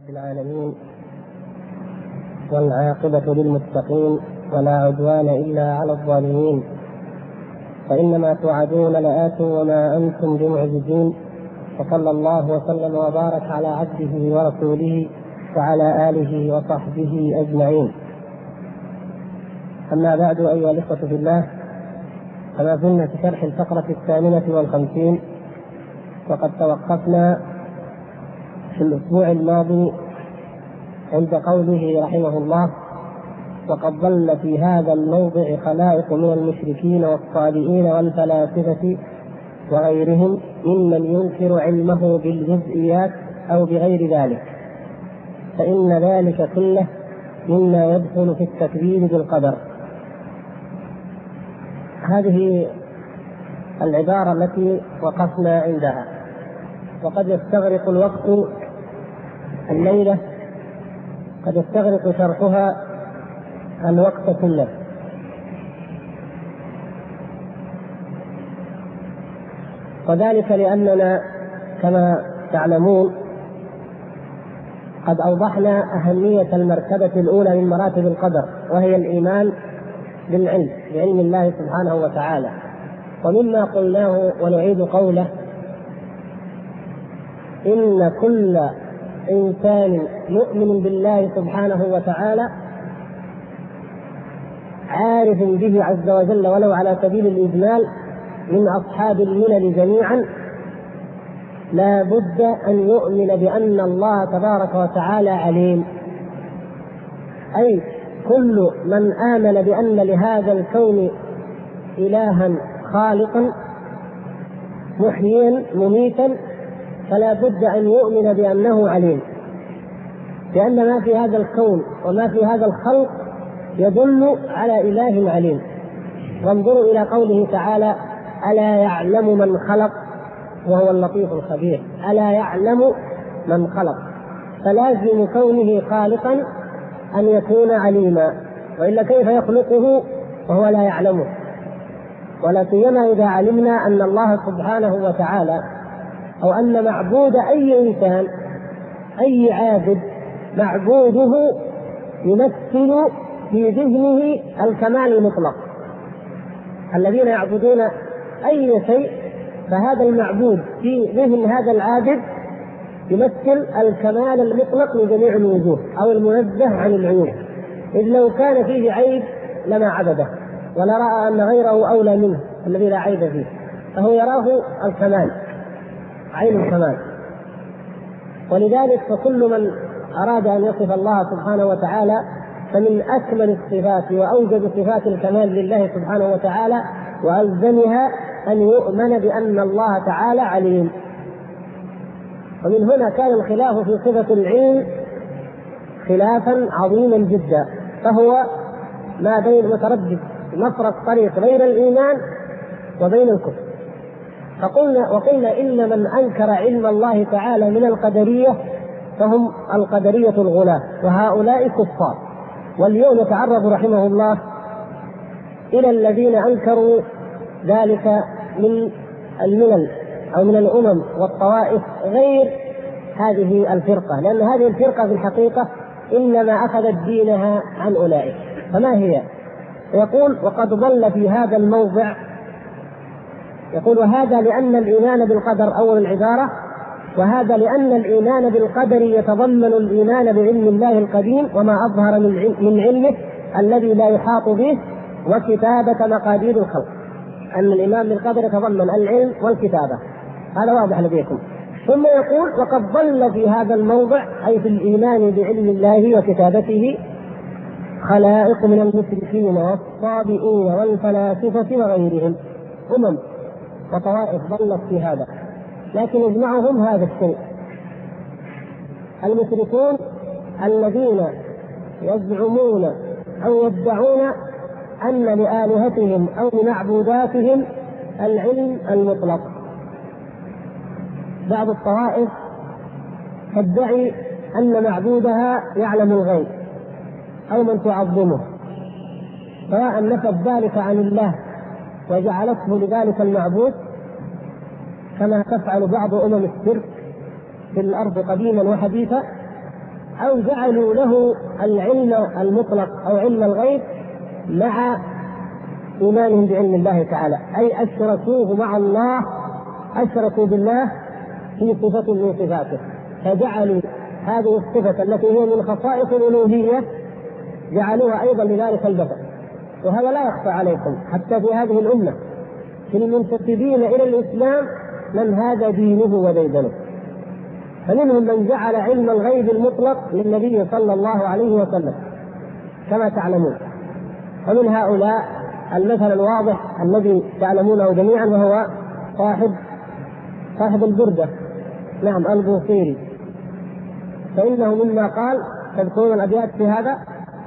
رب العالمين، والعاقبة للمتقين، ولا عدوان إلا على الظالمين. فإنما توعدون لآت وما أنتم بمعجزين. وصلى الله وسلم وبارك على عبده ورسوله وعلى آله وصحبه أجمعين. أما بعد، أيها الإخوة في الله، فما زلنا في شرح الفقرة 58، وقد توقفنا في الأسبوع الماضي عند قوله رحمه الله: وقد ضل في هذا الموضع خلائق من المشركين والصابئين والفلاسفة وغيرهم ممن ينكر علمه بالجزئيات أو بغير ذلك، فإن ذلك كله مما يدخل في التكذيب بالقدر. هذه العبارة التي وقفنا عندها، وقد يستغرق الوقت الليلة، قد يستغرق شرحها الوقت كله. وذلك لأننا كما تعلمون قد أوضحنا أهمية المرتبة الأولى من مراتب القدر، وهي الإيمان بعلم الله سبحانه وتعالى. ومما قلناه ونعيد قوله: إن كل إنسان يؤمن بالله سبحانه وتعالى عارف به عز وجل ولو على سبيل الإجمال من أصحاب الملل جميعا، لا بد أن يؤمن بأن الله تبارك وتعالى عليم. أي كل من آمن بأن لهذا الكون إلها خالقا محييا مميتا، فلا بد أن يؤمن بأنه عليم، لأن ما في هذا الكون وما في هذا الخلق يدل على إله عليم. وانظروا إلى قوله تعالى: ألا يعلم من خلق وهو اللطيف الخبير. ألا يعلم من خلق، فلازم كونه خالقا أن يكون عليما، وإلا كيف يخلقه وهو لا يعلمه؟ ولا سيما إذا علمنا أن الله سبحانه وتعالى، أو أن معبود أي إنسان أي عابد معبوده يمثل في ذهنه الكمال المطلق. الذين يعبدون أي شيء فهذا المعبود في ذهن هذا العابد يمثل الكمال المطلق من جميع الوجوه، أو المنزه عن العيوب، إذ لو كان فيه عيب لما عبده، ولا رأى أن غيره أولى منه الذي لا عيب فيه، فهو يراه الكمال، عين الكمال. ولذلك فكل من أراد أن يصف الله سبحانه وتعالى فمن أكمل الصفات وأوجب صفات الكمال لله سبحانه وتعالى وألزمها أن يؤمن بأن الله تعالى عليم. ومن هنا كان الخلاف في صفة العلم خلافا عظيما جدا، فهو ما بين متردد مفرق طريق بين الإيمان وبين الكفر. وقلنا إن من أنكر علم الله تعالى من القدرية فهم القدرية الغلاة، وهؤلاء كفار. واليوم يتعرض رحمه الله إلى الذين أنكروا ذلك من الملل أو من الأمم والطوائف غير هذه الفرقة، لأن هذه الفرقة في الحقيقة إنما أخذت دينها عن أولئك. فما هي؟ يقول: وقد ضل في هذا الموضع. يقول: وهذا لأن الإيمان بالقدر، أول العبارة، وهذا لأن الإيمان بالقدر يتضمن الإيمان بعلم الله القديم وما أظهر من علمه الذي لا يحاط به، وكتابة مقادير الخلق. أن الإيمان بالقدر يتضمن العلم والكتابة، هذا واضح لديكم. ثم يقول: وقد ضل في هذا الموضع، أي في الإيمان بعلم الله وكتابته، خلائق من المشركين والصابئين والفلاسفة وغيرهم، أمم وطوائف ضلت في هذا، لكن يجمعهم هذا الشيء: المشركون الذين يزعمون أو يدعون أن لآلهتهم أو لمعبوداتهم العلم المطلق. بعض الطوائف تدعي أن معبودها يعلم الغيب أو من تعظمه، سواء نفت ذلك عن الله وجعلته لذلك المعبود، كما تفعل بعض أمم الشرك في الأرض قديما وحديثا، أو جعلوا له العلم المطلق أو علم الغيب مع إيمانهم بعلم الله تعالى، أي أشركوه مع الله، أشركوا بالله في صفة من صفاته، فجعلوا هذه الصفة التي هي من خصائص الألوهية جعلوها أيضا لذلك البشر. وهذا لا يخفى عليكم حتى في هذه الأمة في المنتسبين إلى الإسلام من هذا دينه وديدنه. فمنهم من جعل علم الغيب المطلق للنبي صلى الله عليه وسلم كما تعلمون، ومن هؤلاء المثل الواضح الذي تعلمونه جميعا وهو صاحب البردة، نعم البوصيري، فإنه مما قال تذكرون الأبيات في هذا: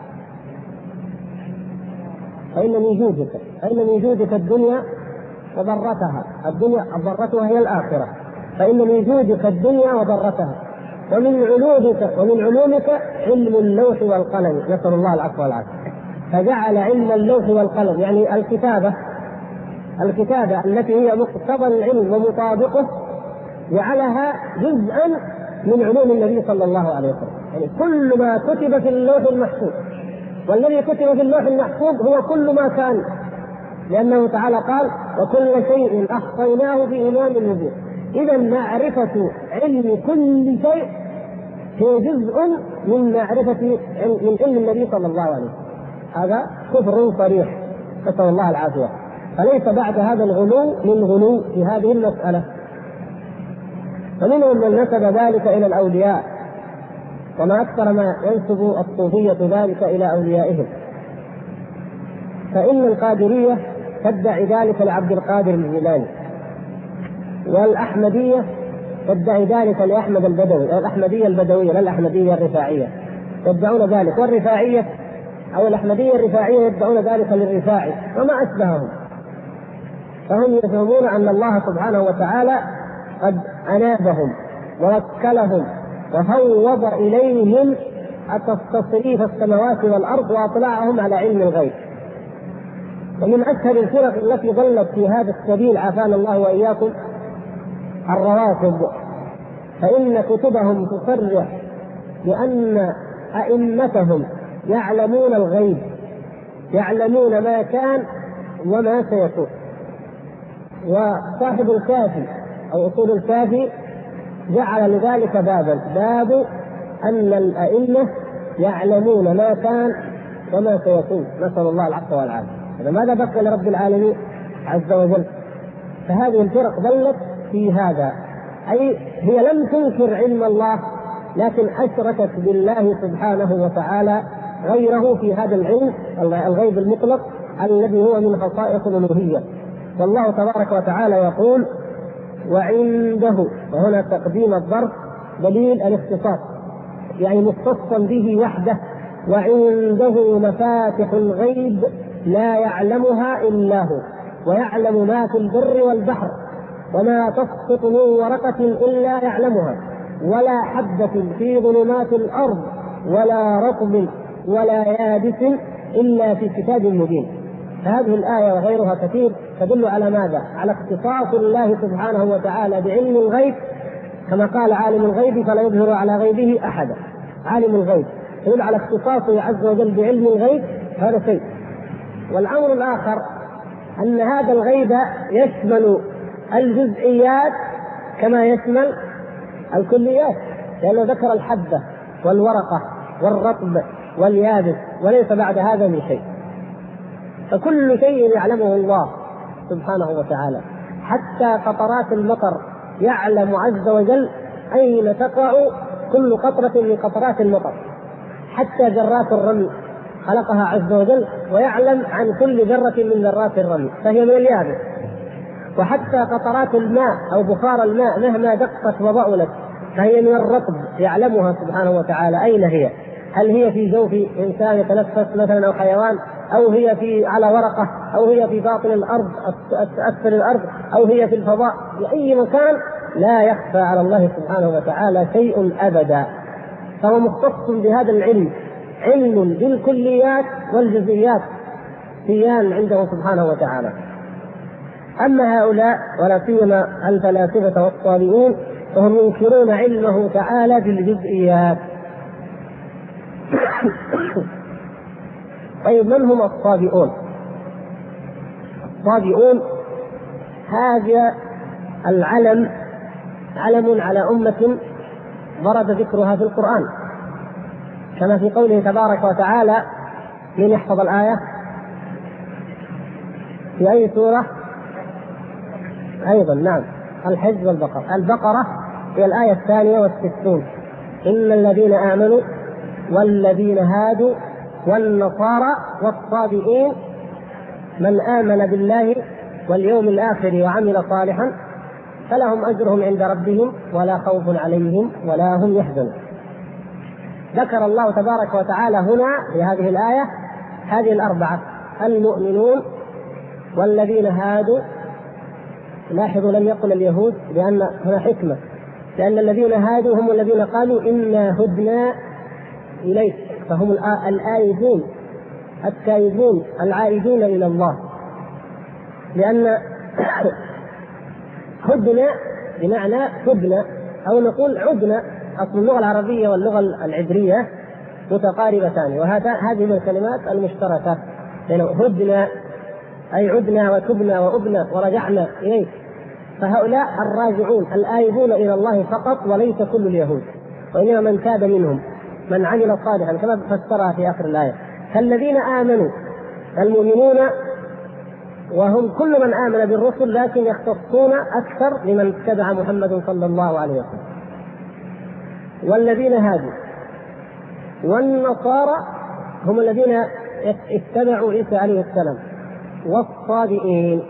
فإن من جودك الدنيا وضرتها، الدنيا ضرتها هي الآخرة، فإن من جودك الدنيا وضرتها، ومن علومك علم اللوح والقلم، نسأل الله العفو والعافية. فجعل علم اللوح والقلم يعني الكتابة التي هي مقتضى العلم ومطابقه، جعلها جزءا من علوم النبي صلى الله عليه وسلم. يعني كل ما كتب في اللوح المحفوظ، والذي كتب في اللوح المحفوظ هو كل ما كان، لأنه تعالى قال: وكل شيء أحصيناه في إمام مبين. إذا معرفة علم كل شيء هي جزء من معرفة من علم النبي صلى الله عليه وسلم. هذا كفر صريح، نسأل الله العافية. فليس بعد هذا الغلو من غلو في هذه المسألة. ومنهم من نسب ذلك إلى الأولياء، وما أكثر ما ينسب الصوفية ذلك إلى أوليائهم. فإن القادرية تدعي ذلك لعبد القادر الجيلاني، والأحمدية تدعي ذلك لأحمد البدوي، الأحمدية البدوية لا الأحمدية الرفاعية، يدعون ذلك. والرفاعية أو الأحمدية الرفاعية يدعون ذلك للرفاعي وما أشبههم. فهم يفهمون أن الله سبحانه وتعالى قد أنابهم ووكلهم وفوض إليهم تصريف السماوات والأرض وأطلعهم على علم الغيب. ومن أشهر الفرق التي ضلت في هذا السبيل عافانا الله وإياكم الروافض، فإن كتبهم تصرح بأن أئمتهم يعلمون الغيب، يعلمون ما كان وما سيكون. وصاحب الكافي أو أصول الكافي جعل لذلك باب أن الأئمة يعلمون ما كان وما سيكون، نسأل الله العفو والعافية. ماذا بقي لرب العالمين عز وجل؟ فهذه الفرق ضلت في هذا، أي هي لم تنكر علم الله لكن أشركت بالله سبحانه وتعالى غيره في هذا العلم الغيب المطلق الذي هو من خصائص الألوهية. والله تبارك وتعالى يقول: وعنده، وهنا تقديم الظرف دليل الاختصاص، يعني مختصا به وحده. وعنده مفاتح الغيب لا يعلمها إلا هو، ويعلم ما في البر والبحر، وما تسقط من ورقة إلا يعلمها، ولا حبة في ظلمات الأرض ولا رطب ولا يابس إلا في كتاب مبين. هذه الآية وغيرها كثير تدل على ماذا؟ على اختصاص الله سبحانه وتعالى بعلم الغيب، كما قال: عالم الغيب فلا يظهر على غيبه أحدا. عالم الغيب يدل على اختصاصه عز وجل بعلم الغيب، هذا شيء. والأمر الآخر أن هذا الغيب يشمل الجزئيات كما يشمل الكليات، لأنه ذكر الحبة والورقة والرطب واليابس وليس بعد هذا من شيء. فكل شيء يعلمه الله سبحانه وتعالى، حتى قطرات المطر يعلم عز وجل أين تقع كل قطرة من قطرات المطر، حتى ذرات الرمل خلقها عز وجل ويعلم عن كل ذرة من ذرات الرمل فهي من اليابس. وحتى قطرات الماء أو بخار الماء مهما دقت وضألت فهي من الرطب يعلمها سبحانه وتعالى أين هي، هل هي في جوف إنسان يتنفس مثلا أو حيوان، أو هي على ورقة، أو هي في باطن الأرض أسفل الأرض، أو هي في الفضاء، في أي مكان لا يخفى على الله سبحانه وتعالى شيء أبدا. فهو مختص بهذا العلم، علم بالكليات والجزئيات سيان عنده سبحانه وتعالى. أما هؤلاء ولا سيما الفلاسفة والصالحون فهم ينكرون علمه تعالى بالجزئيات، طيب من هم الصابئون؟ الصابئون هذا العلم علم على أمة ورد ذكرها في القرآن، كما في قوله تبارك وتعالى، من يحفظ الآية في أي سورة؟ أيضا نعم، الحج والبقرة. البقرة هي الآية 62: إن الذين آمنوا والذين هادوا والنصارى والصابئين من آمن بالله واليوم الآخر وعمل صالحا فلهم أجرهم عند ربهم ولا خوف عليهم ولا هم يحزنون. ذكر الله تبارك وتعالى هنا في هذه الآية هذه الأربعة: المؤمنون والذين هادوا. لاحظوا لم يقل اليهود، لأن هنا حكمة، لأن الذين هادوا هم الذين قالوا إنا هدنا إليك، فهم الآيبون التائبون العائدون إلى الله. لأن هدنا بمعنى هدنا، أو نقول عدنا. أصل اللغة العربية واللغة العبرية متقاربتان، وهذه من الكلمات المشتركة، لأنه هدنا أي عدنا وتبنا وأبنا ورجعنا إليه. فهؤلاء الراجعون الآيبون إلى الله فقط، وليس كل اليهود، وإنما من تاب منهم من عمل صالحا، كما فسرها في آخر الآية. فالذين آمنوا المؤمنون، وهم كل من آمن بالرسل، لكن يختصون أكثر لمن اتبع محمد صلى الله عليه وسلم. والذين هادوا والنصارى هم الذين اتبعوا عيسى عليه السلام، والصابئين.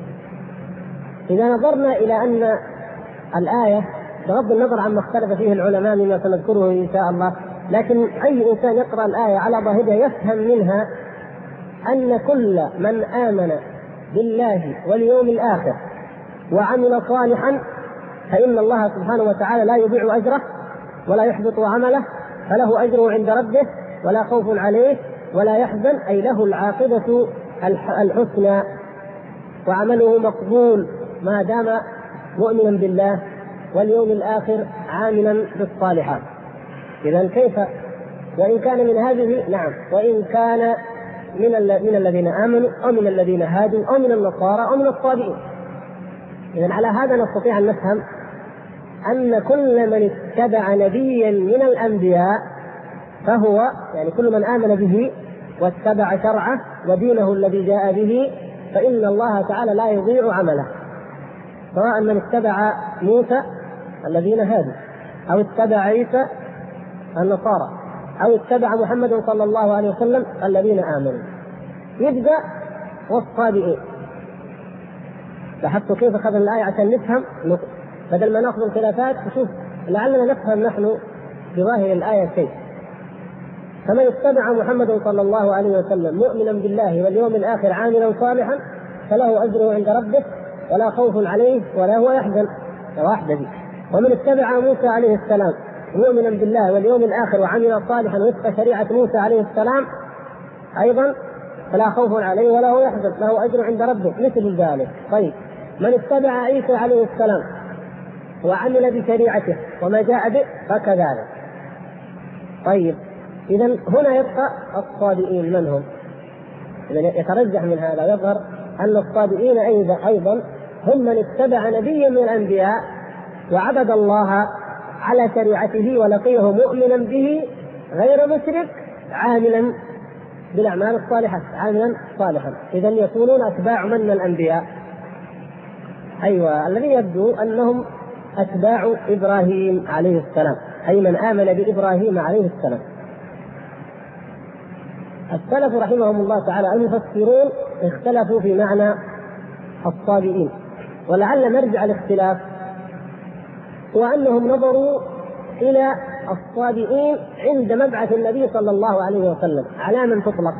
إذا نظرنا إلى أن الآية بغض النظر عما اختلف فيه العلماء مما سنذكره إن شاء الله، لكن أي إنسان يقرأ الآية على ظاهرها يفهم منها أن كل من آمن بالله واليوم الآخر وعمل صالحا فإن الله سبحانه وتعالى لا يضيع أجره ولا يحبط عمله، فله أجره عند ربه ولا خوف عليه ولا يحزن، أي له العاقبة الحسنى وعمله مقبول ما دام مؤمنا بالله واليوم الآخر عاملا بالصالحات. إذن كيف وإن كان من هذه؟ نعم، وإن كان من الذين آمنوا أو من الذين هادوا أو من النصارى أو من الصابئين. إذن على هذا نستطيع أن نفهم أن كل من اتبع نبيا من الأنبياء فهو يعني كل من آمن به واتبع شرعه ودينه الذي جاء به فإن الله تعالى لا يضيع عمله، سواء من اتبع موسى الذين هادوا أو اتبع عيسى النصارى أو اتبع محمد صلى الله عليه وسلم الذين آمنوا. يبدأ والصابئين. لاحظتوا كيف أخذنا الآية عشان نفهم، بدل ما نأخذ الخلافات نشوف لعلنا نفهم نحن بظاهر الآية شيء. فمن اتبع محمد صلى الله عليه وسلم مؤمنا بالله واليوم الآخر عاملا صالحا فله أجره عند ربه ولا خوف عليه ولا هو يحزن. واحدة دي. ومن اتبع موسى عليه السلام مؤمنا بالله واليوم الآخر وعمل صالحا وفق شريعة موسى عليه السلام أيضا فلا خوف عليه ولا هو يحزن، له أجر عند ربه مثل ذلك. طيب، من اتبع عيسى عليه السلام وعمل بشريعته وما جاء به فكذلك. طيب، إذن هنا يبقى الصابئين من هم؟ إذن يترجح من هذا ويظهر أن الصابئين أيضا هم من اتبع نبيا من الأنبياء وعبد الله على شريعته ولقيه مؤمنا به غير مشرك عاملا بالأعمال الصالحة عاملا صالحا. إذن يكونون أتباع من الأنبياء؟ أيوة، الذي يبدو أنهم أتباع إبراهيم عليه السلام، أي من آمن بإبراهيم عليه السلام. السلف رحمهم الله تعالى المفسرون اختلفوا في معنى الصابئين، ولعل مرجع الاختلاف وأنهم نظروا إلى الصابئين عند مبعث النبي صلى الله عليه وسلم على من تطلق،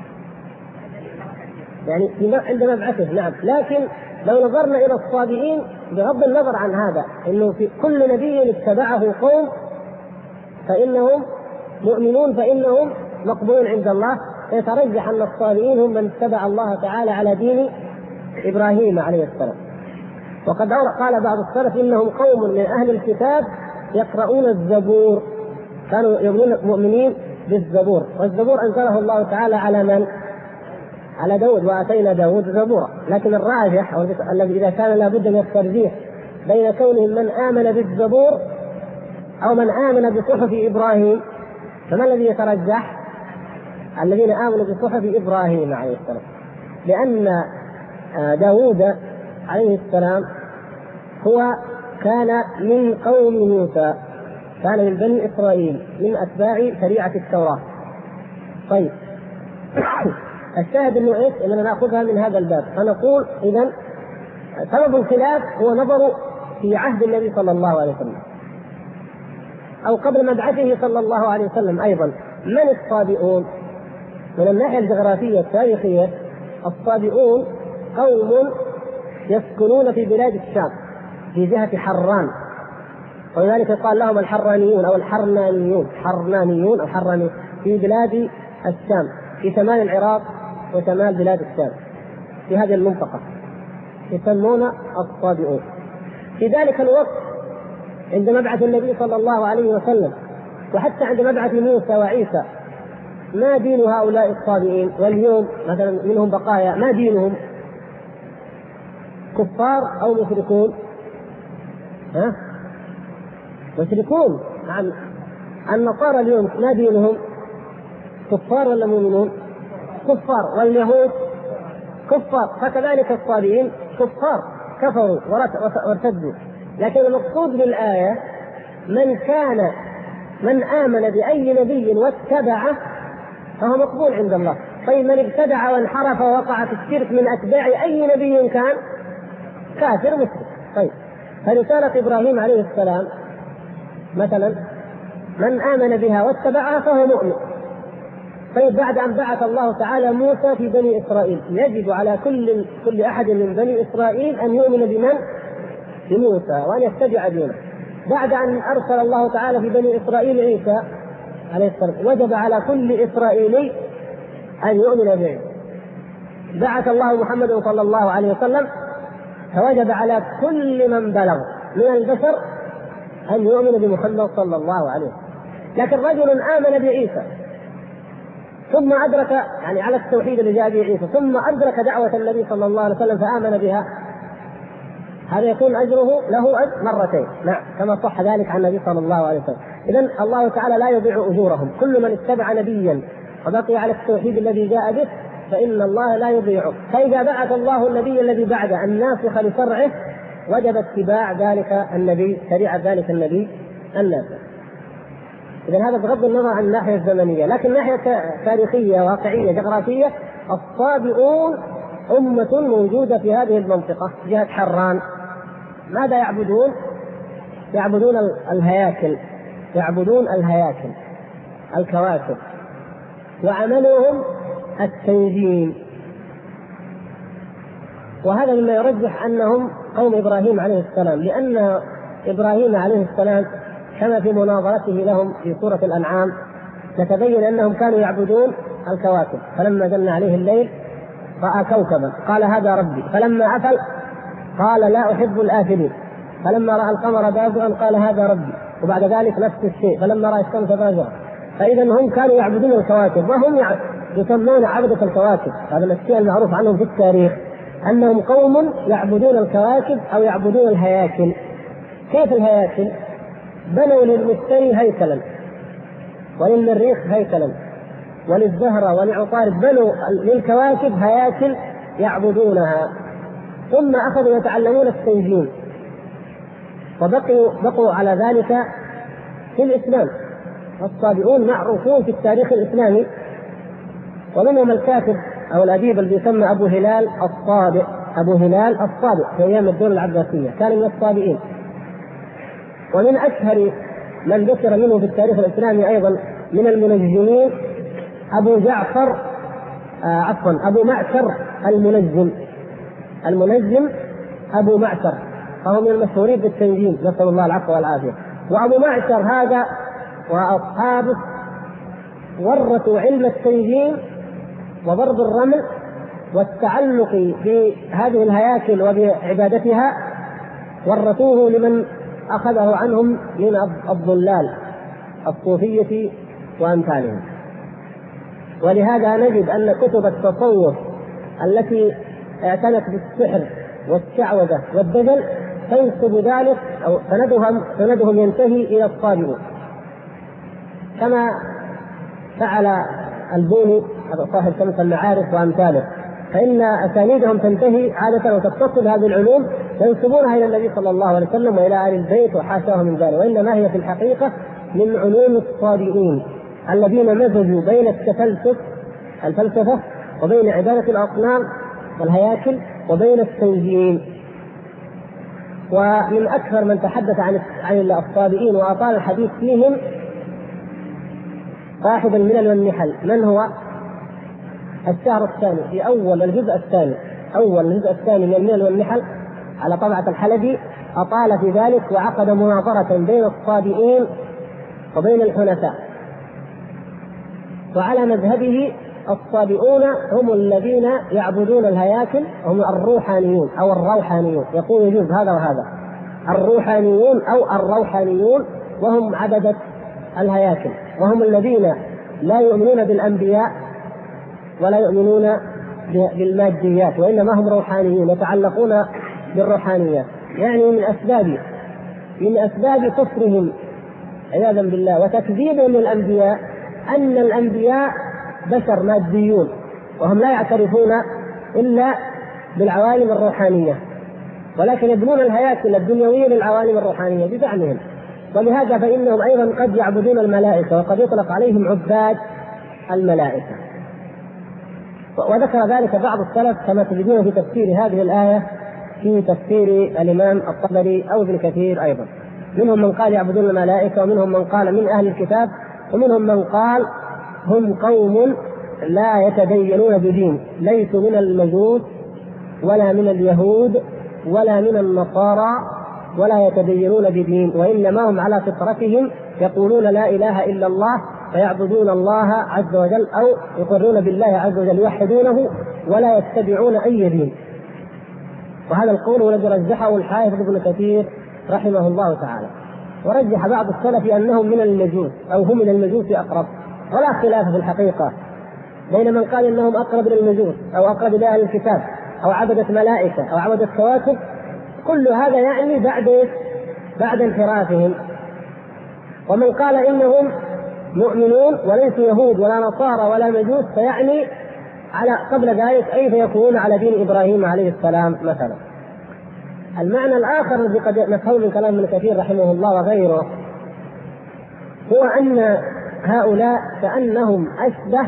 يعني عند مبعثه. نعم، لكن لو نظرنا إلى الصابئين بغض النظر عن هذا إنه في كل نبي اتبعه قوم فإنهم مؤمنون فإنهم مقبولون عند الله، يترجح أن الصابئين هم من اتبع الله تعالى على دين إبراهيم عليه السلام. وقد قال بعض السلف إنهم قوم من أهل الكتاب يقرؤون الزبور، كانوا يقولون مؤمنين بالزبور، والزبور أنزله الله تعالى على من؟ على داود، وآتينا داود زبورا. لكن الراجح أو الذي إذا كان لابد من الترجيح بين كونهم من آمن بالزبور أو من آمن بصحف إبراهيم، فما الذي يترجح؟ الذين آمنوا بصحف إبراهيم عليه السلام، لأن داود عليه السلام هو كان من قوم موسى، كان من بني إسرائيل من أتباع شريعة التوراة. طيب الشاهد انه ايش؟ اننا ناخذها من هذا الباب، فنقول اذا سبب الخلاف هو نظر في عهد النبي صلى الله عليه وسلم او قبل مبعثه صلى الله عليه وسلم. ايضا من الصابئون؟ من الناحيه الجغرافيه التاريخيه الصابئون قوم يسكنون في بلاد الشام في جهه حران، ولذلك قال لهم الحرانيون او الحرنانيون، حرنانيون او حرانيون في بلاد الشام في شمال العراق وشمال بلاد الشام، في هذه المنطقة يسمون الصابئون. في ذلك الوقت عند مبعث النبي صلى الله عليه وسلم وحتى عند مبعث موسى وعيسى ما دين هؤلاء الصابئين؟ واليوم مثلا منهم بقايا، ما دينهم؟ كفار أو مشركون؟ مشركون. نعم. النصارى اليوم ما دينهم؟ كفار ولا مؤمنون؟ كفار. واليهود كفار، فكذلك الصابئين كفار، كفروا وارتدوا. لكن المقصود بالآية من آمن بأي نبي واتبعه فهو مقبول عند الله. طيب من ابتدع وانحرف ووقع في الشرك من أتباع أي نبي كان كافر مشرك. طيب فرسالة إبراهيم عليه السلام مثلا من آمن بها واتبعها فهو مؤمن. طيب بعد أن بعث الله تعالى موسى في بني إسرائيل يجب على كل أحد من بني إسرائيل أن يؤمن بمن؟ بموسى، وأن يتبع دينه. بعد أن أرسل الله تعالى في بني إسرائيل عيسى عليه السلام وجب على كل إسرائيلي أن يؤمن به. بعث الله محمد صلى الله عليه وسلم فوجب على كل من بلغ من البشر أن يؤمن بمحمد صلى الله عليه وسلم. لكن رجل آمن بعيسى ثم أدرك يعني على التوحيد اللي جاء به عيسى ثم أدرك دعوة النبي صلى الله عليه وسلم فآمن بها، هذا يكون أجره له أجر مرتين. نعم كما صح ذلك عن النبي صلى الله عليه وسلم. إذن الله تعالى لا يضيع أجورهم، كل من اتبع نبيا وبقي على التوحيد الذي جاء به فإن الله لا يضيعه. فإذا بعث الله النبي الذي بعده الناسخ لشرعه وجب اتباع ذلك النبي، شريعة ذلك النبي الناسخ. إذن هذا بغض النظر عن الناحية الزمنية، لكن ناحية تاريخية واقعية جغرافية الصابئون أمة موجودة في هذه المنطقة جهة حران. ماذا يعبدون؟ يعبدون الهياكل، يعبدون الهياكل الكواكب، وعملهم التنجيم. وهذا مما يرجح أنهم قوم إبراهيم عليه السلام، لأن إبراهيم عليه السلام كما في مناظرته لهم في سورة الأنعام نتبين أنهم كانوا يعبدون الكواكب. فلما جن عليه الليل رأى كوكبا قال هذا ربي، فلما أفل قال لا أحب الآفلين، فلما رأى القمر بازغا قال هذا ربي، وبعد ذلك نفس الشيء فلما رأى الشمس بازغا. فإذا هم كانوا يعبدون الكواكب وهم يسمون عبدة الكواكب. هذا الشيء المعروف عنهم في التاريخ أنهم قوم يعبدون الكواكب أو يعبدون الهياكل. كيف الهياكل؟ بنوا للمشتري هيكلا وللمريخ هيكلا وللزهرة ولعطارد، بنوا للكواكب هياكل يعبدونها، ثم أخذوا يتعلمون التنجيم وبقوا على ذلك في الإسلام. الصابئون معروفون في التاريخ الإسلامي، ومنهم الكاتب أو الأديب اللي يسمى أبو هلال الصابئ، أبو هلال الصابئ في أيام الدولة العباسية كان من الصابئين. ومن أشهر من ذكر منه في التاريخ الإسلامي أيضا من المنجمين أبو معشر المنجم أبو معشر، فهو من المشهورين بالتنجيم، نسأل الله العفو والعافية. وأبو معشر هذا وأصحابه ورثوا علم التنجيم وضرب الرمل والتعلق بهذه الهياكل وبعبادتها، ورثوه لمن أخذه عنهم من الضلال الصوفية وأمثالهم. ولهذا نجد أن كتب التصوف التي اعتنت بالسحر والشعوذة والدجل تنسب ذلك أو سندهم ينتهي إلى الصابئون، كما فعل البوني صاحب شمس المعارف وأمثاله، فإن أسانيدهم تنتهي عادة وتتصل هذه العلوم ينسبونها إلى النبي صلى الله عليه وسلم وإلى آل البيت وحاشاه من ذلك، وإنما هي في الحقيقة من علوم الصابئين الذين مزجوا بين الفلسفة وبين عبادة الأصنام والهياكل وبين التنجيم. ومن أكثر من تحدث عن الصابئين وأطال الحديث فيهم صاحب الملل والنحل، من هو؟ الشهر الثاني في أول الجزء الثاني من الملل والنحل على طبعة الحلبي أطال في ذلك وعقد مناظرة بين الصابئين وبين الحنفاء. وعلى مذهبه الصابئون هم الذين يعبدون الهياكل، هم الروحانيون أو الروحانيون، يقول يجوز هذا وهذا، الروحانيون أو الروحانيون، وهم عبدة الهياكل، وهم الذين لا يؤمنون بالأنبياء ولا يؤمنون بالماديات، وإنما هم روحانيون يتعلقون بالروحانيات. يعني من أسباب كفرهم عياذا بالله وتكذيبهم للأنبياء أن الأنبياء بشر ماديون، وهم لا يعترفون إلا بالعوالم الروحانية، ولكن يبنون الهياكل الدنيوية للعوالم الروحانية بزعمهم. ولهذا فإنهم أيضا قد يعبدون الملائكة، وقد يطلق عليهم عباد الملائكة. وذكر ذلك بعض السلف كما تجدون في تفسير هذه الآية في تفسير الإمام الطبري أو ابن كثير أيضا. منهم من قال يعبدون الملائكة، ومنهم من قال من أهل الكتاب، ومنهم من قال هم قوم لا يتدينون بدين، ليسوا من المجوس ولا من اليهود ولا من النصارى، ولا يتدينون بدين، وإنما هم على فطرتهم يقولون لا إله إلا الله فيعبدون الله عز وجل، أو يقرون بالله عز وجل يوحدونه ولا يتبعون أي دين. وهذا القول الذي رجحه الحافظ ابن كثير رحمه الله تعالى. ورجح بعض السلف أنهم من المجوس أو هم من المجوس أقرب، ولا خلاف في الحقيقة بين من قال أنهم أقرب إلى المجوس أو أقرب إلى أهل الكتاب أو عبدة ملائكة أو عبدة كواكب، كل هذا يعني بعد انحرافهم. ومن قال إنهم مؤمنون وليسوا يهود ولا نصارى ولا مجوس، فيعني على قبل ذلك أي فيكونون على دين إبراهيم عليه السلام مثلا. المعنى الآخر الذي قد نفهم من كلام ابن كثير رحمه الله وغيره هو أن هؤلاء كأنهم أشبه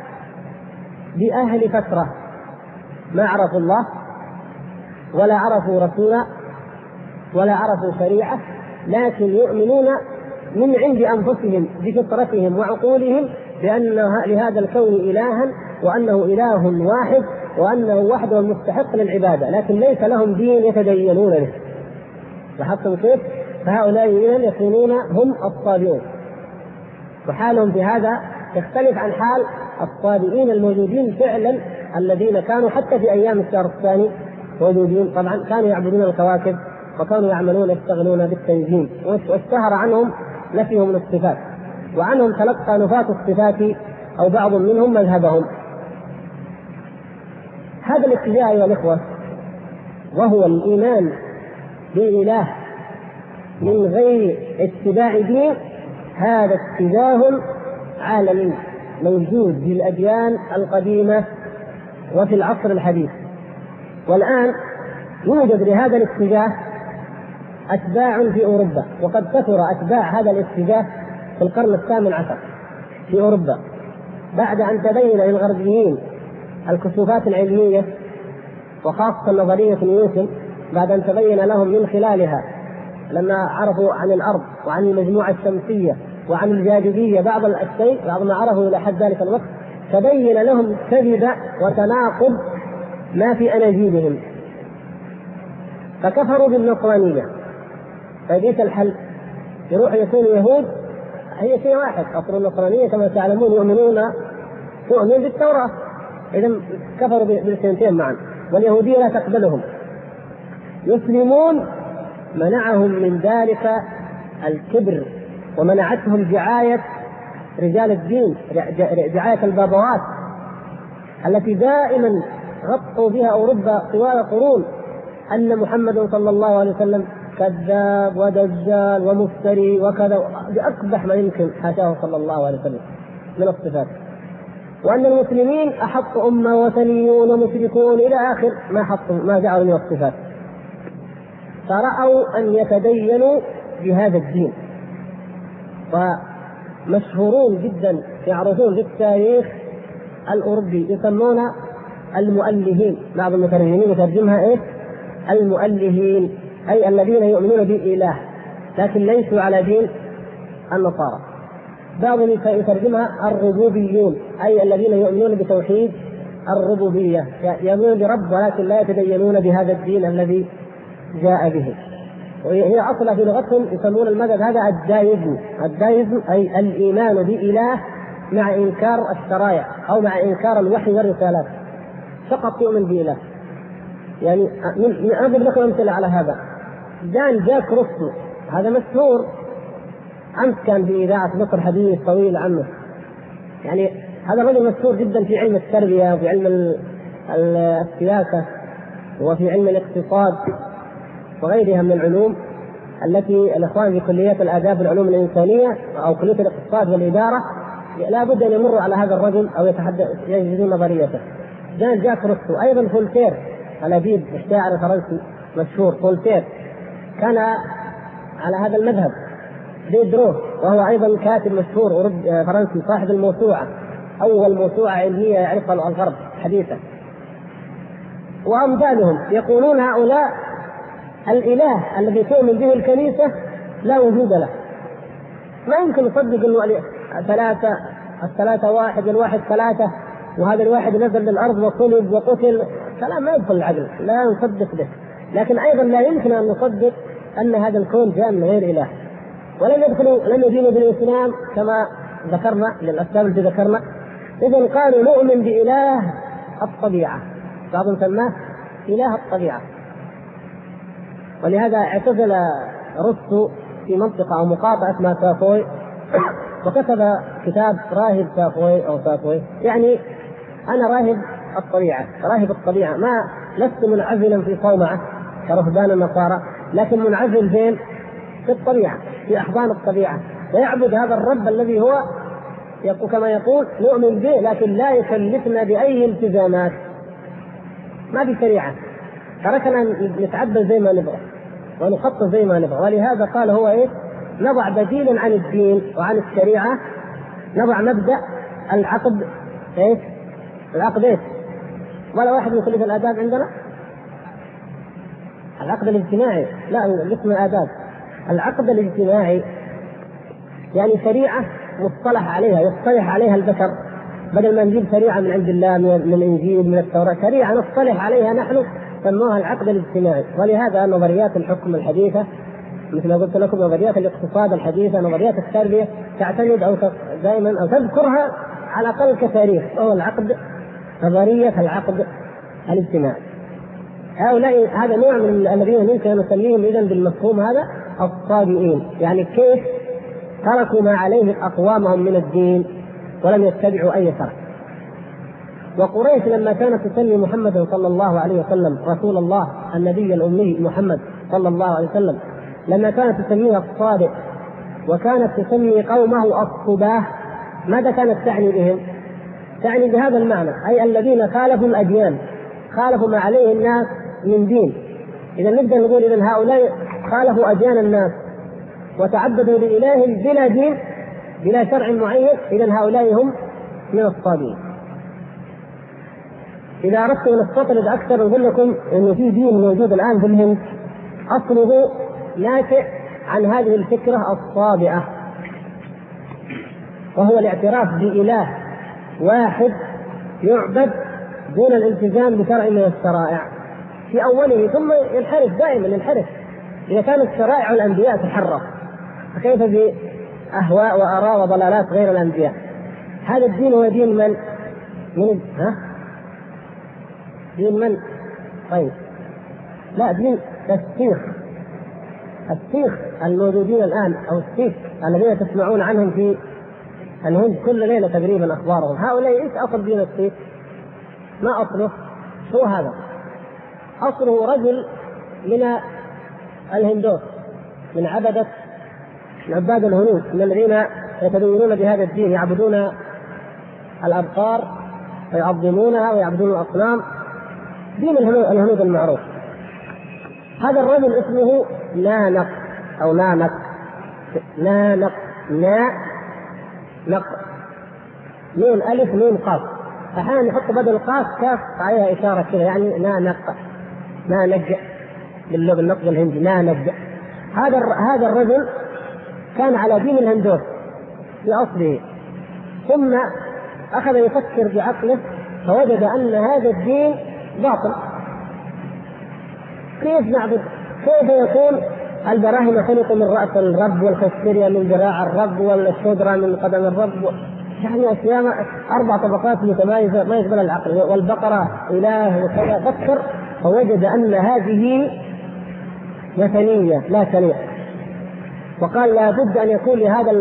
بأهل فترة ما عرفوا الله ولا عرفوا رسولا ولا عرفوا شريعة، لكن يؤمنون من عند أنفسهم بفطرتهم وعقولهم بأن لهذا الكون إلها، وأنه إله واحد، وأنه وحده المستحق للعبادة، لكن ليس لهم دين يتدينون به. لاحظتم كيف؟ فهؤلاء يكونون هم الصابئون، وحالهم بهذا يختلف عن حال الصابئين الموجودين فعلا الذين كانوا حتى في أيام الشهر الثاني موجودين. طبعا كانوا يعبدون الكواكب وكانوا يشتغلون بالتنجيم، واشتهر عنهم نفيهم الصفات، وعنهم تلقى نفاة الصفات أو بعض منهم مذهبهم. هذا الاتجاه أيها الإخوة وهو الإيمان بإله من غير اتباع دين، هذا اتجاه عالمي موجود في الأديان القديمة وفي العصر الحديث. والآن يوجد لهذا الاتجاه أتباع في أوروبا، وقد كثر أتباع هذا الاتجاه في القرن الثامن عشر في أوروبا، بعد أن تبين للغربيين الكشوفات العلمية وخاصة نظرية نيوتن، بعد أن تبين لهم من خلالها لما عرفوا عن الأرض وعن المجموعة الشمسية وعن الجاذبية بعض الشيء، بعض ما عرفوا إلى حد ذلك الوقت، تبين لهم كذب وتناقض ما في أناجيلهم، فكفروا بالنصرانية. فبيت الحل يروح يكون يهود، هي شيء واحد، أصل النصرانية كما تعلمون تؤمن بالتوراة، إذا كفروا بالسنتين معا، واليهودية لا تقبلهم. يسلمون منعهم من ذلك الكبر، ومنعتهم دعاية رجال الدين، رعاية البابوات التي دائما غطوا بها أوروبا طوال قرون أن محمد صلى الله عليه وسلم كذاب ودجال ومفتري وكذا بأقبح ما يمكن حاشاه صلى الله عليه وسلم من الصفات، وأن المسلمين أحط أمة وثنيون ومشركون إلى آخر ما جعلوا من الصفات. فرأوا أن يتدينوا بهذا الدين، ومشهورون جدا يعرفون في التاريخ الأوروبي يسمون المؤلهين، بعض المترجمين يترجمها المؤلهين، أي الذين يؤمنون بإله لكن ليسوا على دين النصارى. بعضهم يترجمها الربوبيون، أي الذين يؤمنون بتوحيد الربوبية، يؤمنون برب ولكن لا يتدينون بهذا الدين الذي جاء به. وهي أصلا في لغتهم يسمون المذهب هذا الدايزم، أي الإيمان بإله مع إنكار الشرائع أو مع إنكار الوحي والرسالات، فقط يؤمن بإله. يعني أضرب لكم أمثلة على هذا. جاك روسو هذا مشهور، أمس كان في إذاعة مصر حديث طويل عنه. يعني هذا الرجل مشهور جدا في علم التربية وفي علم السياسة وفي علم الاقتصاد وغيرها من العلوم التي الإخوان في كليات الآداب والعلوم الإنسانية أو كلية الاقتصاد والإدارة لا بد أن يمروا على هذا الرجل أو يجدون نظريته. جاك روسو. أيضا فولتير الأديب الشاعر الفرنسي مشهور، فولتير كان على هذا المذهب. ديدرو وهو أيضا كاتب مشهور فرنسي صاحب الموسوعة، أول موسوعة علمية يعرفها الغرب حديثا. وأمثالهم يقولون هؤلاء الإله الذي تؤمن به الكنيسة لا وجود له، ما يمكن نصدق أنه الثلاثة واحد والواحد ثلاثة وهذا الواحد نزل للأرض وصلب وقتل، كلام ما يدخل العقل، لا نصدق به. لكن أيضا لا يمكن أن نصدق أن هذا الكون جاء من غير إله، لم يدينوا بالإسلام كما ذكرنا للأسباب التي ذكرنا. إذن قالوا نؤمن بإله الطبيعة، بعضهم سماه إله الطبيعة. ولهذا اعتزل روسو في منطقة أو مقاطعة اسمها سافوي، وكتب كتاب راهب سافوي أو سافوي، يعني أنا راهب الطبيعة، ما لست منعزلا في صومعة كرهبان النصارى، لكن منعزل في الطبيعة، في أحضان الطبيعة، ويعبد هذا الرب الذي هو كما يقول نؤمن به لكن لا يكلفنا بأي التزامات، ما في شريعة، تركنا نتعبد زي ما نبغى ونخطط زي ما نبغى. ولهذا قال هو نضع بديلا عن الدين وعن الشريعة، نضع مبدأ العقد العقد ولا واحد من كلية الآداب عندنا العقد الاجتماعي، لا اسم الآداب العقد الاجتماعي، يعني شريعة مصطلح عليها يصطلح عليها البشر، بدل ما نجيب شريعة من عند الله من الإنجيل من التوراة، شريعة نصطلح عليها نحن سموها العقد الاجتماعي. ولهذا نظريات الحكم الحديثة مثل ما قلت لكم، نظريات الاقتصاد الحديثة، نظريات التربية، تعتمد أو دائما أو تذكرها على الأقل كتاريخ، وهو العقد، نظرية العقد الاجتماعي. هؤلاء هذا نوع من الذين يمكن أن نسميهم إذن بالمفهوم هذا الصابئين، يعني كيف تركوا ما عليه أقوامهم من الدين ولم يتبعوا أي شرع. وقريش لما كانت تسمي محمد صلى الله عليه وسلم رسول الله النبي الأمي محمد صلى الله عليه وسلم، لما كانت تسميه الصادق وكانت تسمي قومه الصباه، ماذا كانت تعني بهم؟ تعني بهذا المعنى، أي الذين خالفوا الأديان، خالفوا ما عليه الناس من دين. إذا نبدأ نقول إذن هؤلاء خالفوا أديان الناس وتعبدوا لإله بلا دين بلا شرع معين، إذن هؤلاء هم من الصابئين. إذا أردت أن نستطرد أكثر نقول لكم أنه في دين موجود الآن في الهند أصله ناشئ عن هذه الفكرة الصابئة، وهو الاعتراف بإله واحد يعبد دون الالتزام بشرع من الشرائع في أوله، ثم ينحرف دائما ينحرف. إذا كانت شرائع الأنبياء تحرف فكيف بأهواء وآراء وضلالات غير الأنبياء؟ هذا الدين هو دين من؟ دين من؟ طيب لا، دين السيخ الموجودين الآن، أو السيخ الذين تسمعون عنهم في الهند كل ليلة تقريبا أخبارهم. هؤلاء إيش أصل دين السيخ؟ ما أصله؟ هو هذا أصله رجل من الهندوس، من عباد الهنود الذين يتدينون بهذا الدين، يعبدون الأبقار ويعظمونها ويعبدون الأصنام، دين الهنود المعروف. هذا الرجل اسمه نانق أو نانق، نق نون ألف نون قاف، أحيانا يحط بدل القاف كاف عليها إشارة كذا، يعني نانق باللغة النقد الهندي نانق. هذا الرجل كان على دين الهندوس في أصله، ثم أخذ يفكر بعقله فوجد أن هذا الدين باطل. كيف نعبد؟ كيف يكون البراهمة خلقوا من رأس الرب، والخسرية من ذراع الرب، والشجرة من قدم الرب، يعني أشياء 4 طبقات متمايزة ما يقبل العقل، والبقرة إله وكذا. فكر فوجد أن هذه وثنية لا تليق، وقال لا بد أن يكون لهذا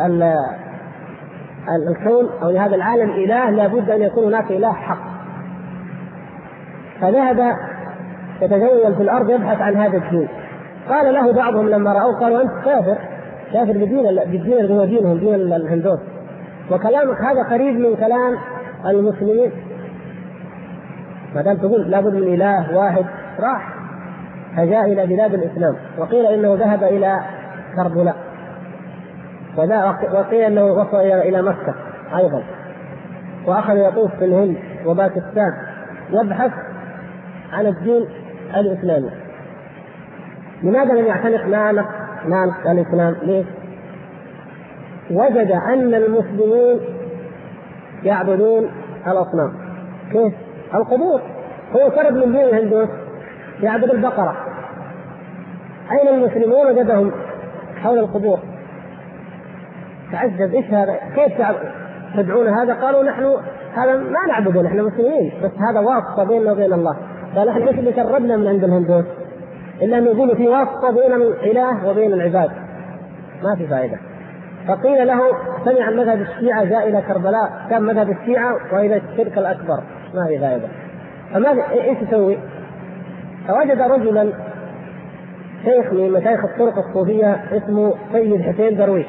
الكون أو لهذا العالم إله، لا بد أن يكون هناك إله حق. فذهب يتجول في الأرض يبحث عن هذا الدين. قال له بعضهم لما رأوه قالوا أنت كافر بالدين الذي هو دينهم، دين الهندوس، وكلامك هذا قريب من كلام المسلمين. ما دام تقول لابد من إله واحد، راح فجاء إلى بلاد الإسلام، وقيل إنه ذهب إلى كربلاء، وقيل أنه وصل إلى مكة أيضا، وأخذ يطوف في الهند وباكستان يبحث عن الدين الإسلامي. لماذا لم يعتنق نانق الإسلام؟ ليه؟ وجد أن المسلمين يعبدون الأصنام. كيف؟ القبور. هو خرج من دين الهندوس يعبد البقرة. أين المسلمون؟ وجدهم حول القبور. تعجب، إيش هذا؟ كيف تدعون هذا؟ قالوا نحن هذا ما نعبده، نحن مسلمين، بس هذا واسطة بيننا وبين الله. قال نحن ايش اللي شربنا من عند الهندوس إلا أن يقولوا في واسطة بين الإله وبين العباد، ما في فائدة. فقيل له سمع مذهب الشيعة جاء إلى كربلاء، كان مذهب الشيعة وإلى الشرك الأكبر، ما في فائدة. فماذا إيش يسوي؟ فوجد رجلا شيخ من مشايخ الطرق الصوفية اسمه سيد حسين درويش.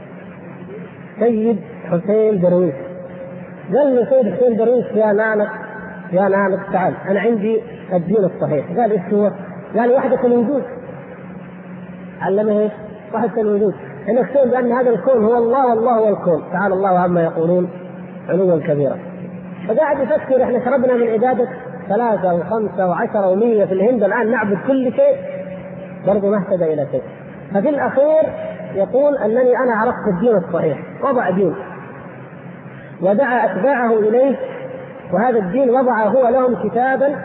قال له سيد حسين درويش يا نانق تعال، أنا عندي الدين الصحيح. قال إيش هو؟ قال وحدة الوجود. علمه إيش؟ وحدة الوجود، إنك تؤمن بأن هذا الكون هو الله والله هو الكون، تعالى الله عما يقولون علوا كبيرا. فقاعد يفكر إحنا شربنا من عبادة 3 و5 و10 و100 في الهند، الآن نعبد كل شيء، برضو ما اهتدى إلى شيء. ففي الأخير يقول أنني أنا عرفت الدين الصحيح، وضع دين ودعا أتباعه إليه، وهذا الدين وضع هو لهم كتابا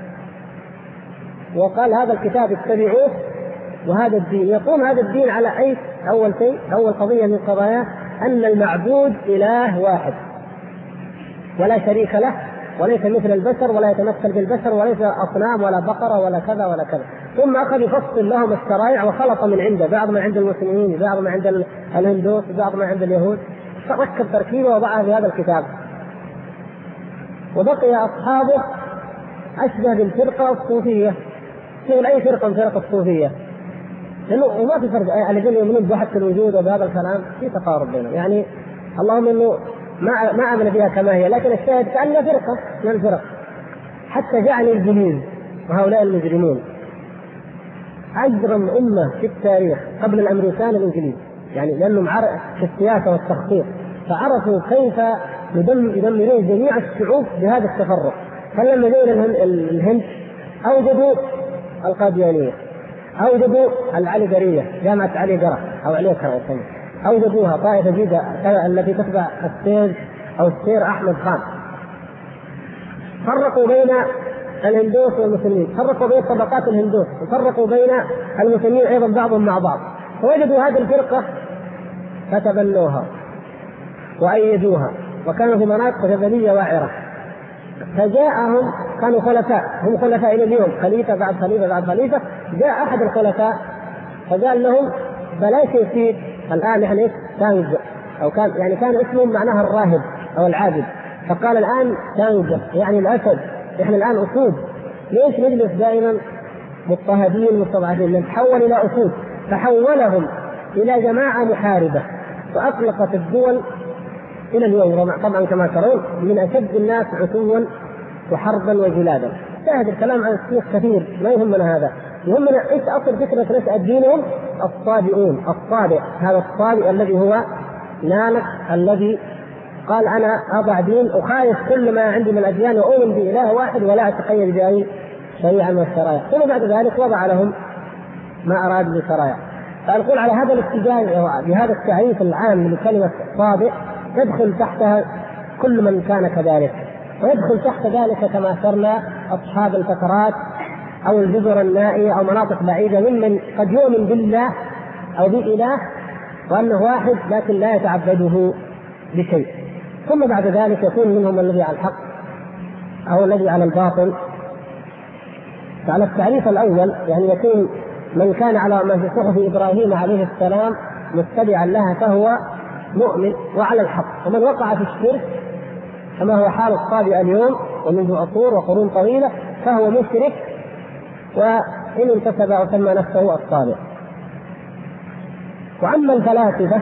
وقال هذا الكتاب اتبعوه، وهذا الدين يقوم هذا الدين على أي أول قضية من قضاياه أن المعبود إله واحد ولا شريك له، وليس مثل البشر ولا يتمثل بالبشر، وليس أصنام ولا بقرة ولا كذا ولا كذا. ثم أخذ يفصل لهم الشرائع وخلط من عنده، بعض ما عند المسلمين، بعض ما عند الهندوس، بعض ما عند اليهود، ركب تركيبه وضعها في هذا الكتاب. وبقي أصحابه أشبه بالفرقة الصوفية، مثل أي فرقة من فرق الصوفية، لأنه وما في فرق. الذين يؤمنون بوحدة الوجود وبهذا الكلام في تقارب بينهم، يعني اللهم إنه ما آمن بها كما هي، لكن الشاهد كأنها فرقة من الفرق. حتى جعل الإنجليز وهؤلاء المجرمين أجرم أمة في التاريخ قبل الأمريكان الإنجليز، يعني لأنهم في السياسة والتخطيط، فعرفوا كيف يدمرون جميع الشعوب بهذا التفرق. فلما جاء الهند أوجدوا القاديانية، أوجدوا العليقرية، جامعة علي قرة أو علي قرة، أوجدوها طائفة جديدة التي تتبع السير أحمد خان. فرقوا بين الهندوس والمسلمين، فرقوا بين طبقات الهندوس، وفرقوا بين المسلمين أيضا بعضهم مع بعض. فوجدوا هذه الفرقة فتبنوها وأيدوها، وكانوا في مناطق جبلية وعرة. فجاءهم كانوا خلفاء، هم خلفاء إلى اليوم، خليفة بعد خليفة بعد خليفة. جاء أحد الخلفاء فقال لهم بلاش يصير الآن نحن أو كان اسمهم معناها الراهب أو العابد، فقال الآن تنجح يعني الأسد، إحنا الآن أسود، ليش نجلس دائما مضطهدين مستضعفين؟ نتحول إلى أسود، فحولهم إلى جماعة محاربة، فأطلقت الدول إلى اليوم طبعا كما ترون من أشد الناس عتوا وحربا وجلادا. شاهد الكلام عن السيوف كثير، ما يهمنا هذا، يهمنا ايش اصل فكره نشأة دينهم؟ الصابئون، الصابئ، هذا الصابئ الذي هو نالك، الذي قال انا اضع دين اخالف كل ما عندي من الاديان واؤمن باله واحد ولا اتقيد باي شريعه من الشرائع، ثم بعد ذلك وضع لهم ما اراد بالشرائع. فنقول على هذا الاتجاه بهذا التعريف العام لكلمه صابئ تدخل تحتها كل من كان كذلك، ويدخل تحت ذلك كما أشرنا أصحاب الفترات أو الجزر النائية أو مناطق بعيدة ممن قد يؤمن بالله أو بإله وأنه واحد لكن لا يتعبده بشيء، ثم بعد ذلك يكون منهم الذي على الحق أو الذي على الباطل. فعلى التعريف الأول يعني يكون من كان على ما في صحف إبراهيم عليه السلام متبعا لها فهو مؤمن وعلى الحق، ومن وقع في الشرك كما هو حال الصابئ اليوم ومنذ عصور وقرون طويلة فهو مشرك، وإن انتسب وسمى نفسه الصابئ. وأما الفلاسفة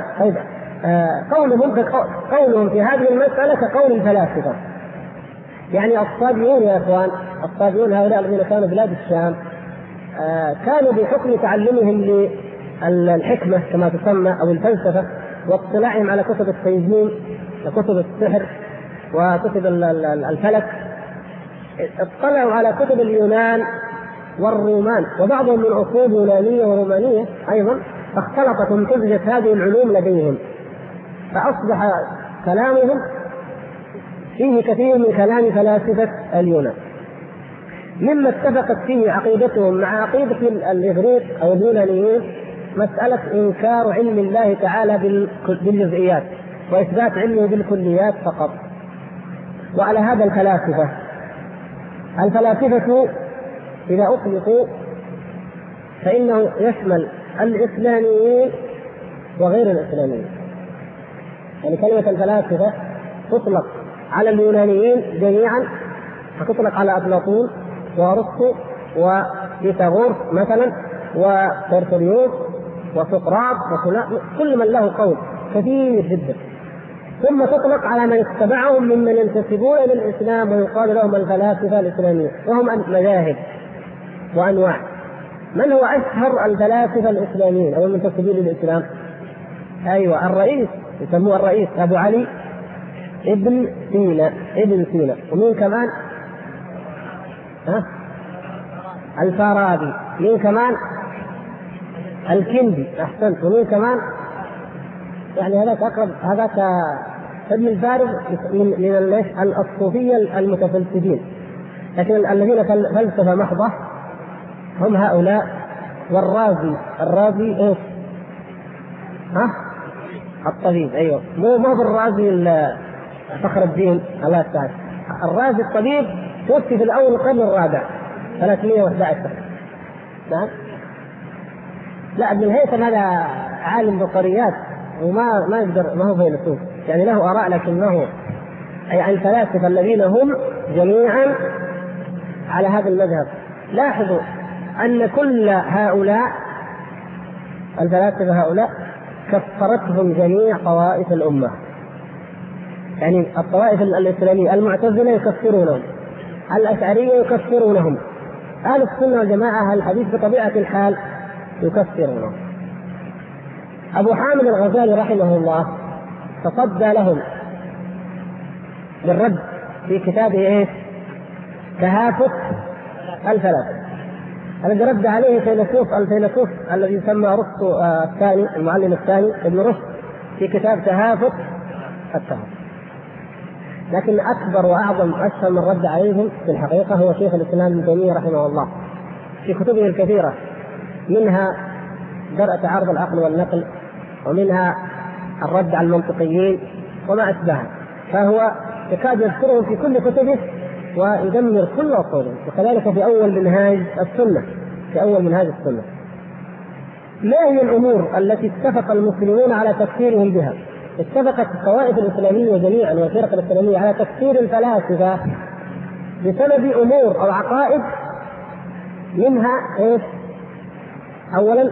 قولهم في هذه المسألة كقول الفلاسفة، يعني الصابئون يا إخوان، الصابئون هؤلاء الذين كانوا بلاد الشام كانوا بحكم تعلمهم للحكمة كما تسمى أو الفلسفة واطلاعهم على كتب التنجيم وكتب السحر وكتب الفلك، اطلعوا على كتب اليونان والرومان وبعضهم من أصول يونانية ورومانية أيضا، فاختلطت وامتزجت هذه العلوم لديهم، فأصبح كلامهم فيه كثير من كلام فلاسفة اليونان، مما اتفقت فيه عقيدتهم مع عقيدة الإغريق أو اليونانيين مسألة إنكار علم الله تعالى بالجزئيات وإثبات علمه بالكليات فقط. وعلى هذا الفلاسفة إذا أطلقوا فإنه يشمل الإسلاميين وغير الإسلاميين، يعني كلمة الفلاسفة تطلق على اليونانيين جميعا، فتطلق على أفلاطون وأرسطو وبيثاغورس مثلا وترتليوس وسقراط كل من له قول كثير جدا، ثم تطلق على من اتبعهم ممن ينتسبون الى الاسلام ويقال لهم الفلاسفه الاسلاميه، وهم مذاهب وانواع. من هو اشهر الفلاسفه الاسلاميين او المنتسبين للاسلام؟ ايوه الرئيس، يسموه الرئيس ابو علي ابن سينا. ومين كمان؟ الفارابي. مين كمان؟ الكندي. احسنت. ومين كمان؟ يعني هذاك اقرب، هذاك ابن الفارغ من الصوفيه المتفلسفين، لكن الذين فلسفه محضه هم هؤلاء. والرازي ايش؟ الطبيب. ايوه، مو بالرازي فخر الدين الله يستعان، الرازي الطبيب توفي في الاول القرن الرابع 311. نعم. لا، ابن الهيثم هذا عالم بطريات وما يقدر، ما هو فيلسوف، يعني له آراء لكن ما هو، أي الفلاسفة الذين هم جميعا على هذا المذهب. لاحظوا أن كل هؤلاء الفلاسفة هؤلاء كفرتهم جميع طوائف الأمة، يعني الطوائف الإسلامية المعتزلة يكفرونهم، الأشعرية يكفرونهم، أهل السنة والجماعة أهل الحديث بطبيعة الحال يكفرونهم. أبو حامد الغزالي رحمه الله تصدى لهم بالرد في كتابه ايش؟ تهافت الفلاسفة، الذي رد عليه الفيلسوف الذي يسمى ارسطو الثاني، المعلم الثاني ابن رشد، في كتاب تهافت التهافت. لكن اكبر واعظم اشهر من رد عليهم في الحقيقه هو شيخ الاسلام ابن تيميه رحمه الله في كتبه الكثيره، منها درء تعارض العقل والنقل، ومنها الرد على المنطقيين وما أشبهه، فهو يكاد يذكرهم في كل كتبه ويدمر كل أصولهم. وكذلك في أول منهاج السنة. ما هي الأمور التي اتفق المسلمون على تكفيرهم بها؟ اتفقت الطوائف الإسلامية جميعا والفرق الإسلامية على تكفير الفلاسفة بسبب أمور أو عقائد، منها إيش؟ أولا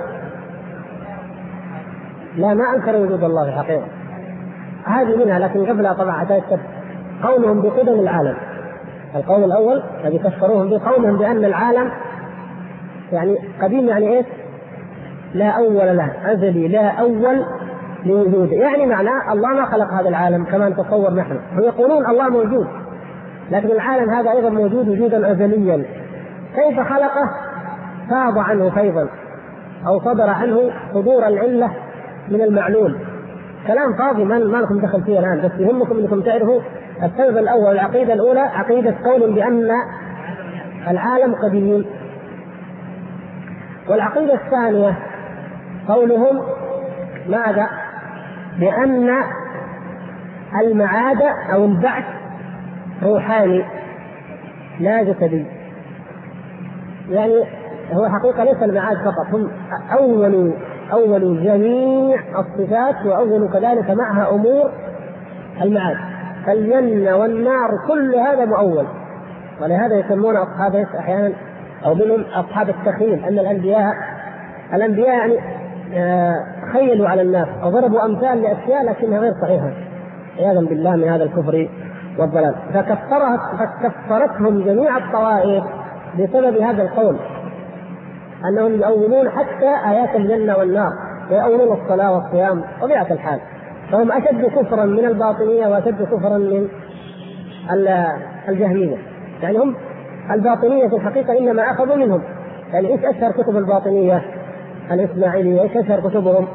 لا ما أنكر وجود الله في الحقيقة، هذه منها، لكن قبلها طبعا أتأكد قولهم بقدم العالم. القول الأول الذي كفروهم بقولهم بأن العالم يعني قديم، يعني إيش؟ لا أول له، أزلي لا أول لوجوده، يعني معناه الله ما خلق هذا العالم كما نتصور نحن. هم يقولون الله موجود، لكن العالم هذا أيضا موجود وجودا أزليا، كيف خلقه؟ فاض عنه فيضا أو صدر عنه صدور العلة من المعلوم. كلام فاضي ما لكم دخل فيه الآن، بس يهمكم أنكم تعرفوا السبب الأول. العقيدة الأولى عقيدة قول بأن العالم قديم، والعقيدة الثانية قولهم ماذا؟ بأن المعاد أو البعث روحاني لا جسدي. يعني هو حقيقة ليس المعاد فقط، هم أول جميع الصفات وأول كذلك معها أمور المعاد، الجنة والنار كل هذا مؤول. ولهذا يسمون أصحاب أحيانا أو منهم أصحاب التخيل، أن الأنبياء يعني خيلوا على الناس أو ضربوا أمثال لأشياء لكنها غير صحيحة عياذا بالله من هذا الكفر والضلال. فكفرتهم جميع الطوائف بسبب هذا القول، أنهم يؤولون حتى آيات الجنة والنار ويؤولون الصلاة والصيام طبيعة الحال. فهم أشد كفرا من الباطنية وأشد كفرا من الجهمية. يعني هم الباطنية في الحقيقة إنما أخذوا منهم. يعني إيش أشهر كتب الباطنية الإسماعيلية؟ إيش أشهر كتبهم؟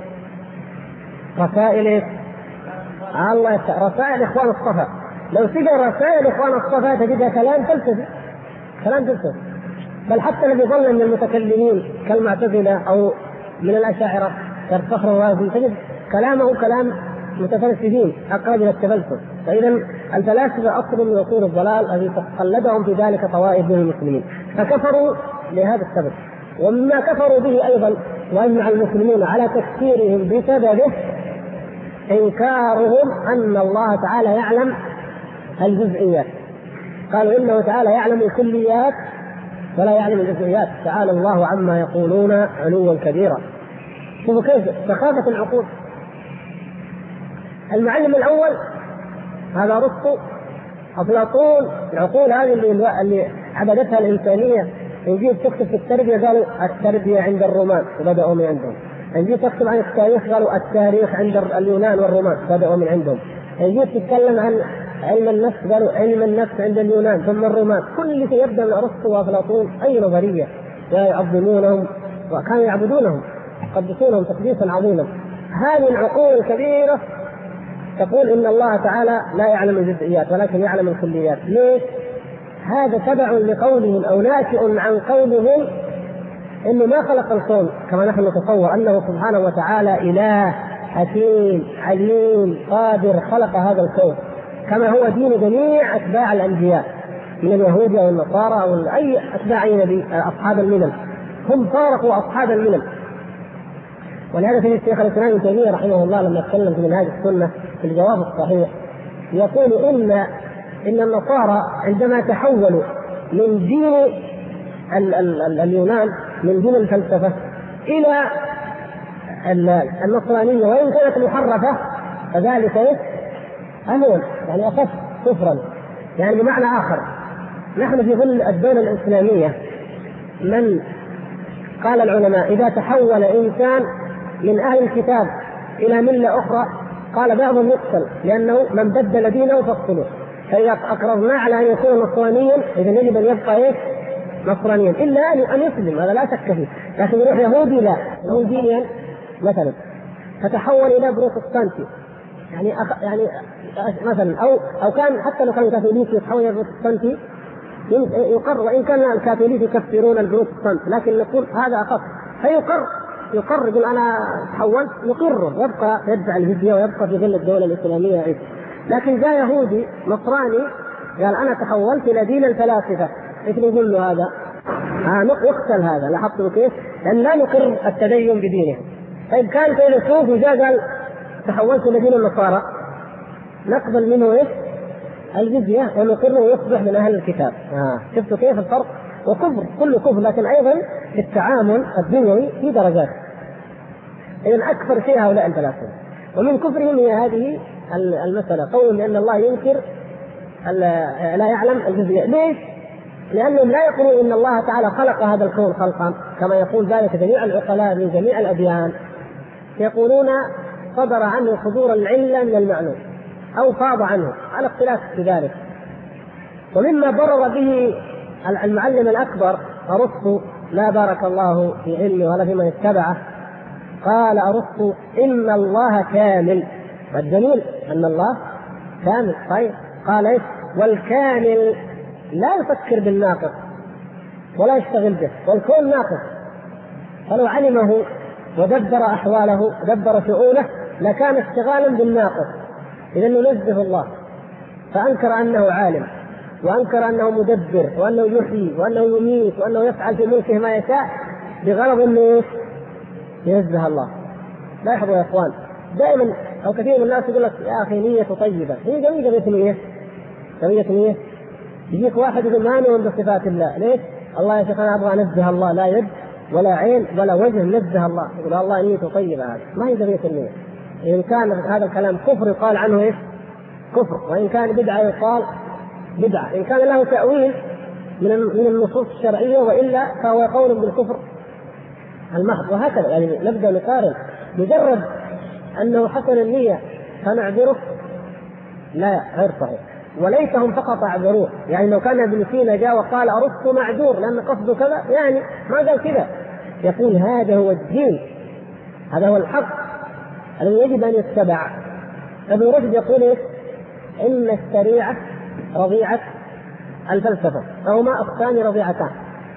رسائل الله، رسائل إخوان الصفا. لو تقرأ رسائل إخوان الصفا تجدها كلام فلسفي. بل حتى الذي ظل من المتكلمين كالمعتزلة أو من الأشاعرة كالفخر الرازي تجد كلامه كلام متفلسفين أقرب إلى التفلسف. فإذا الفلاسفة أصل من أصول الضلال الذي قلدهم في ذلك طوائف من المسلمين، فكفروا لهذا السبب. ومما كفروا به أيضا وأجمع المسلمون على تكفيرهم بسببه إنكارهم أن الله تعالى يعلم الجزئيات. قالوا إنه تعالى يعلم الكليات ولا يعلم الجزئيات، تعالى الله عما يقولون علوا كبيرا. شوفوا كيف سخافة العقول. المعلم الأول هذا أرسطو، أفلاطون، العقول هذه اللي عبدتها الإنسانية. يجي تكتب في التربية قالوا التربية عند الرومان وبدأوا من عندهم. يجي تكتب عن التاريخ قالوا التاريخ عند اليونان والرومان بدأوا من عندهم. يجي تتكلم عن علم النفس قالوا علم النفس عند اليونان ثم الرومان. كل شيء يبدأ من أرسطو وأفلاطون أي نظرية يعظمونهم وكانوا يعبدونهم يقدسونهم تقديسا عظيما. هذه العقول الكبيرة تقول إن الله تعالى لا يعلم الجزئيات ولكن يعلم الكليات. ليش؟ هذا تبع لقولهم أو ناشئ عن قولهم إنه ما خلق الكون كما نحن نتصور، أنه سبحانه وتعالى إله حكيم عليم قادر خلق هذا الكون كما هو دين جميع أتباع الأنبياء من اليهود أو النصارى أو أي أتباع أي نبي. أصحاب الملل هم فارقوا أصحاب الملل. ولهذا في الشيخ الإسلام ابن تيمية رحمه الله لما يتكلم في منهاج السنة في الجواب الصحيح يقول إن النصارى عندما تحولوا من دين اليونان من دين الفلسفة إلى النصرانية وإن كانت محرفة فذلك أهون يعني أخف كفرا. يعني بمعنى آخر نحن في ظل الدولة الإسلامية من قال العلماء إذا تحول إنسان من أهل الكتاب إلى ملة أخرى قال بعضهم يقتل لأنه من بدل دينه فاقتله. فإذا أقررنا على أن يكون نصرانيا إذا يجب أن يبقى نصرانيا إلا أن يسلم، هذا لا شك فيه. لكن يروح يهودي لا يهوديا مثلا فتحول إلى بروتستانتي يعني مثلا أو كان حتى لو كان كاثوليكي يتحول إلى بروتستانتي يقر، وإن كان الكاثوليك يكفرون البروتستانت لكن نقول هذا أخف. فيقر يقول أنا تحولت يقر يبقى يدفع الجزية ويبقى في ظل الدولة الإسلامية عيد. لكن جاء يهودي نصراني قال أنا تحولت إلى دين الفلاسفة إيش نقول له هذا؟ يقتل هذا. لاحظتوا كيف؟ لأن لا نقر التدين بدينه. طيب كان فيلسوف وجاء قال تحولت إلى دين النصارى نقبل منه إيش؟ الجزية ونقره يصبح من أهل الكتاب. شفتوا كيف الفرق؟ وكفر كل كفر، لكن أيضا في التعامل الدنيوي في درجات. إذن أكثر شيء هؤلاء الفلاسفة، ومن كفرهم هي هذه المسألة، قول بأن الله ينكر لا يعلم الجزية. ليش؟ لأنهم لا يقولون إن الله تعالى خلق هذا الكون خلقا كما يقول ذلك جميع العقلاء من جميع الأديان، يقولون صدر عنه صدور العلة من المعلوم أو فاض عنه، على اختلاف في ذلك. ومما برر به المعلم الأكبر أرسطو، لا بارك الله في علمه ولا فيما اتبعه، قال أرسطو إن الله كامل، والدليل أن الله كامل. طيب قال إيش؟ والكامل لا يفكر بالناقص ولا يشتغل به، والكون ناقص، فلو علمه ودبر أحواله ودبر شؤونه لكان اشتغالا بالناقص. إذا ننزه الله، فأنكر أنه عالم، وأنكر أنه مدبر، وأنه يحيي، وأنه يميت، وأنه يفعل في ملكه ما يشاء بغرض أنه ينزه الله. لاحظوا يا إخوان، دائما أو كثير من الناس يقول لك يا أخي نية طيبة، هي جميلة نية، جميلة نية. يجيك واحد يقول ما نؤمن بصفات الله، ليش؟ الله يا شيخ أنا أبغى أنزه الله، لا يد ولا عين ولا وجه، نزه الله. يقول الله نيته طيبة، هذا ما هي جميلة النية. إن كان هذا الكلام كفر يقال عنه إيش؟ كفر، وإن كان بدعة يقال بدعة، إن كان له تأويل من النصوص الشرعية، وإلا فهو قول بالكفر المحض. وهكذا يعني نبدأ نقارن، مجرد أنه حسن النية فنعذره، لا غير صحيح. وليتهم فقط اعذروه، يعني لو كان ابن سينا جاء وقال أرسطو معذور لأن قصده كذا، يعني ما قال كذا، يقول هذا هو الدين، هذا هو الحق الذي يجب أن يتبع. ابن رشد يقول إيه؟ إن الشريعة رضيعة الفلسفة، فهما أختان رضيعتان.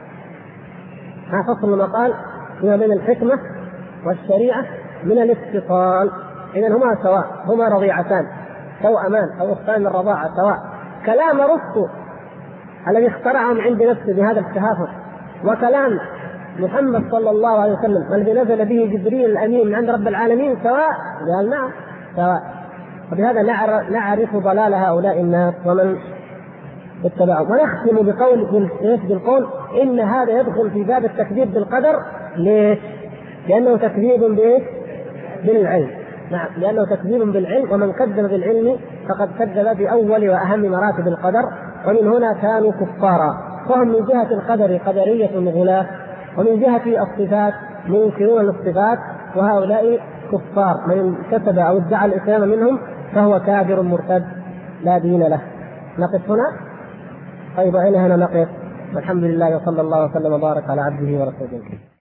ما فصل ما قال فيما بين الحكمة والشريعة من الاتصال، إذن هما سواء، هما رضيعتان توأمان أو أختان الرضاعة سواء. كلام أرسطو الذي اخترعهم عند نفسه بهذا التهافت، وكلام محمد صلى الله عليه وسلم الذي نزل به جبريل الأمين من عند رب العالمين سواء، قال نعم سواء. وبهذا نعرف ضلال هؤلاء الناس ومن اتبعهم. ونختم بالقول إن هذا يدخل في باب التكذيب بالقدر. ليش؟ لأنه تكذيب بالعلم. نعم، لأنه تكذيب بالعلم، ومن كذب بالعلم فقد كذب بأول وأهم مراتب القدر، ومن هنا كانوا كفارا. فهم من جهة القدر قدرية غلاة، ومن جهة الصفات منكرون للصفات، وهؤلاء كفار. من كتب أو ادعى الإسلام منهم فهو كافر مرتد لا دين له. نقف هنا. طيب إلى هنا نقف. والحمد لله وصلى الله وسلم وبارك على عبده ورسوله.